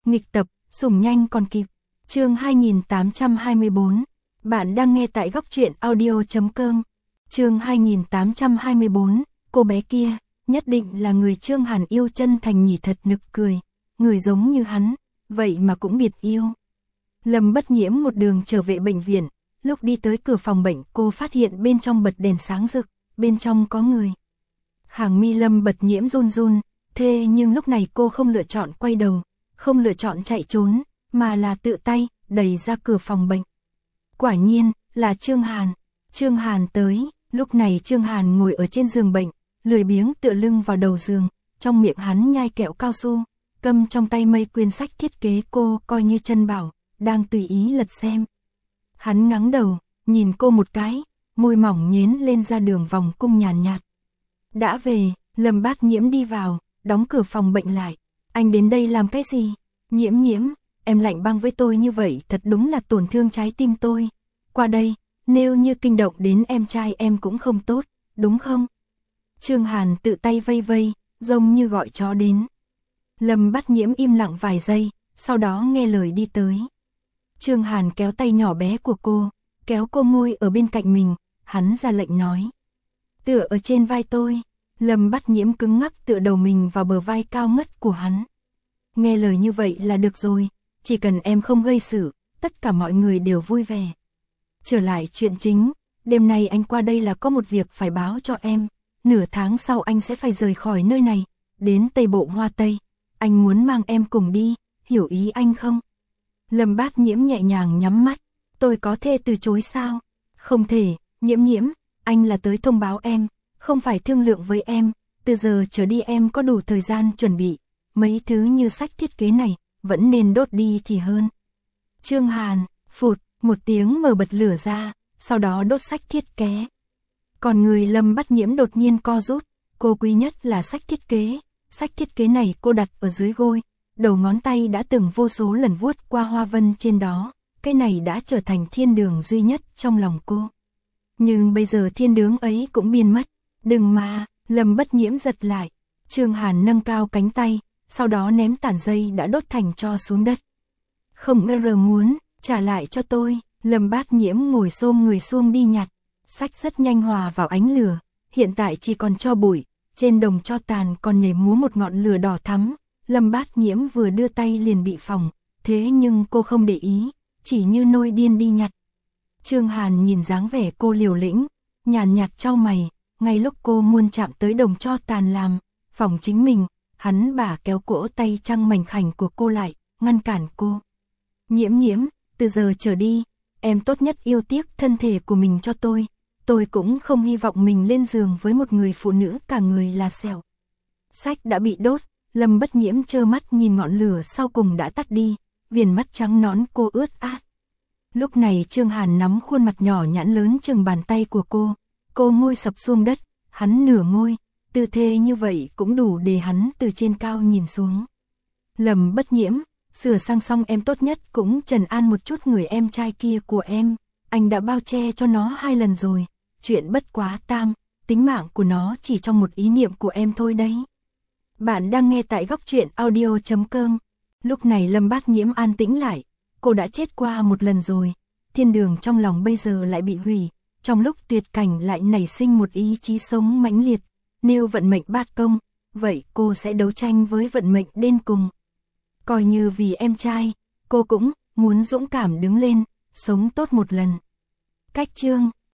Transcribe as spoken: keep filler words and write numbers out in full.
Nghịch tập, sủng nhanh còn kịp. Chương hai nghìn tám trăm hai mươi bốn. Bạn đang nghe tại góc truyện audio chấm com. Chương hai nghìn tám trăm hai mươi bốn. Cô bé kia, nhất định là người Trương Hàn yêu chân thành nhỉ, thật nực cười. Người giống như hắn, vậy mà cũng biệt yêu. Lâm Bất Nhiễm một đường trở về bệnh viện, lúc đi tới cửa phòng bệnh cô phát hiện bên trong bật đèn sáng rực, bên trong có người. Hàng mi Lâm Bất Nhiễm run run, thế nhưng lúc này cô không lựa chọn quay đầu, không lựa chọn chạy trốn, mà là tự tay đẩy ra cửa phòng bệnh. Quả nhiên, là Trương Hàn. Trương Hàn tới, lúc này Trương Hàn ngồi ở trên giường bệnh, lười biếng tựa lưng vào đầu giường, trong miệng hắn nhai kẹo cao su, cầm trong tay mấy quyển sách thiết kế cô coi như chân bảo, đang tùy ý lật xem. Hắn ngẩng đầu, nhìn cô một cái, môi mỏng nhếch lên ra đường vòng cung nhàn nhạt. Đã về, Lâm Bát Nhiễm đi vào, đóng cửa phòng bệnh lại. Anh đến đây làm cái gì? Nhiễm Nhiễm, em lạnh băng với tôi như vậy thật đúng là tổn thương trái tim tôi. Qua đây, nếu như kinh động đến em trai em cũng không tốt, đúng không? Trương Hàn tự tay vây vây, giống như gọi chó đến. Lâm Bát Nhiễm im lặng vài giây, sau đó nghe lời đi tới. Trương Hàn kéo tay nhỏ bé của cô, kéo cô ngồi ở bên cạnh mình, hắn ra lệnh nói. Tựa ở trên vai tôi. Lâm Bát Nhiễm cứng ngắc tựa đầu mình vào bờ vai cao ngất của hắn. Nghe lời như vậy là được rồi, chỉ cần em không gây sự, tất cả mọi người đều vui vẻ. Trở lại chuyện chính, đêm nay anh qua đây là có một việc phải báo cho em. Nửa tháng sau anh sẽ phải rời khỏi nơi này, đến Tây Bộ Hoa Tây. Anh muốn mang em cùng đi, hiểu ý anh không? Lâm Bát Nhiễm nhẹ nhàng nhắm mắt. Tôi có thể từ chối sao? Không thể, Nhiễm Nhiễm, anh là tới thông báo em, không phải thương lượng với em. Từ giờ trở đi em có đủ thời gian chuẩn bị. Mấy thứ như sách thiết kế này, vẫn nên đốt đi thì hơn. Trương Hàn, phụt, một tiếng mở bật lửa ra, sau đó đốt sách thiết kế. Còn người Lâm Bát Nhiễm đột nhiên co rút, cô quý nhất là sách thiết kế. Sách thiết kế này cô đặt ở dưới gối, đầu ngón tay đã từng vô số lần vuốt qua hoa vân trên đó, cái này đã trở thành thiên đường duy nhất trong lòng cô. Nhưng bây giờ thiên đường ấy cũng biến mất, đừng mà, Lâm Bất Nhiễm giật lại. Trương Hàn nâng cao cánh tay, sau đó ném tản dây đã đốt thành tro xuống đất. Không ngờ muốn, trả lại cho tôi. Lâm Bát Nhiễm ngồi xôm người xuông đi nhặt, sách rất nhanh hòa vào ánh lửa, hiện tại chỉ còn tro bụi, trên đồng tro tàn còn nhảy múa một ngọn lửa đỏ thắm. Lâm Bát Nhiễm vừa đưa tay liền bị phỏng, thế nhưng cô không để ý, chỉ như nôi điên đi nhặt. Trương Hàn nhìn dáng vẻ cô liều lĩnh, nhàn nhạt chau mày, ngay lúc cô muốn chạm tới đồng tro tàn làm phỏng chính mình, hắn bả kéo cổ tay trăng mảnh khảnh của cô lại, ngăn cản cô. Nhiễm Nhiễm, từ giờ trở đi, em tốt nhất yêu tiếc thân thể của mình cho tôi, tôi cũng không hy vọng mình lên giường với một người phụ nữ cả người là sẹo. Sách đã bị đốt, Lâm Bất Nhiễm trơ mắt nhìn ngọn lửa sau cùng đã tắt đi, viền mắt trắng nõn cô ướt át. Lúc này Trương Hàn nắm khuôn mặt nhỏ nhẵn lớn chừng bàn tay của cô, cô ngồi sập xuống đất, hắn nửa ngồi, tư thế như vậy cũng đủ để hắn từ trên cao nhìn xuống. Lâm Bất Nhiễm, sửa sang xong em tốt nhất cũng trần an một chút người em trai kia của em, anh đã bao che cho nó hai lần rồi, chuyện bất quá tam, tính mạng của nó chỉ trong một ý niệm của em thôi đấy. Bạn đang nghe tại góc truyện audio chấm com. Lúc này Lâm Bát Nhiễm an tĩnh lại, cô đã chết qua một lần rồi, thiên đường trong lòng bây giờ lại bị hủy, trong lúc tuyệt cảnh lại nảy sinh một ý chí sống mãnh liệt, nếu vận mệnh bát công, vậy cô sẽ đấu tranh với vận mệnh đến cùng. Coi như vì em trai, cô cũng muốn dũng cảm đứng lên, sống tốt một lần. Cách chương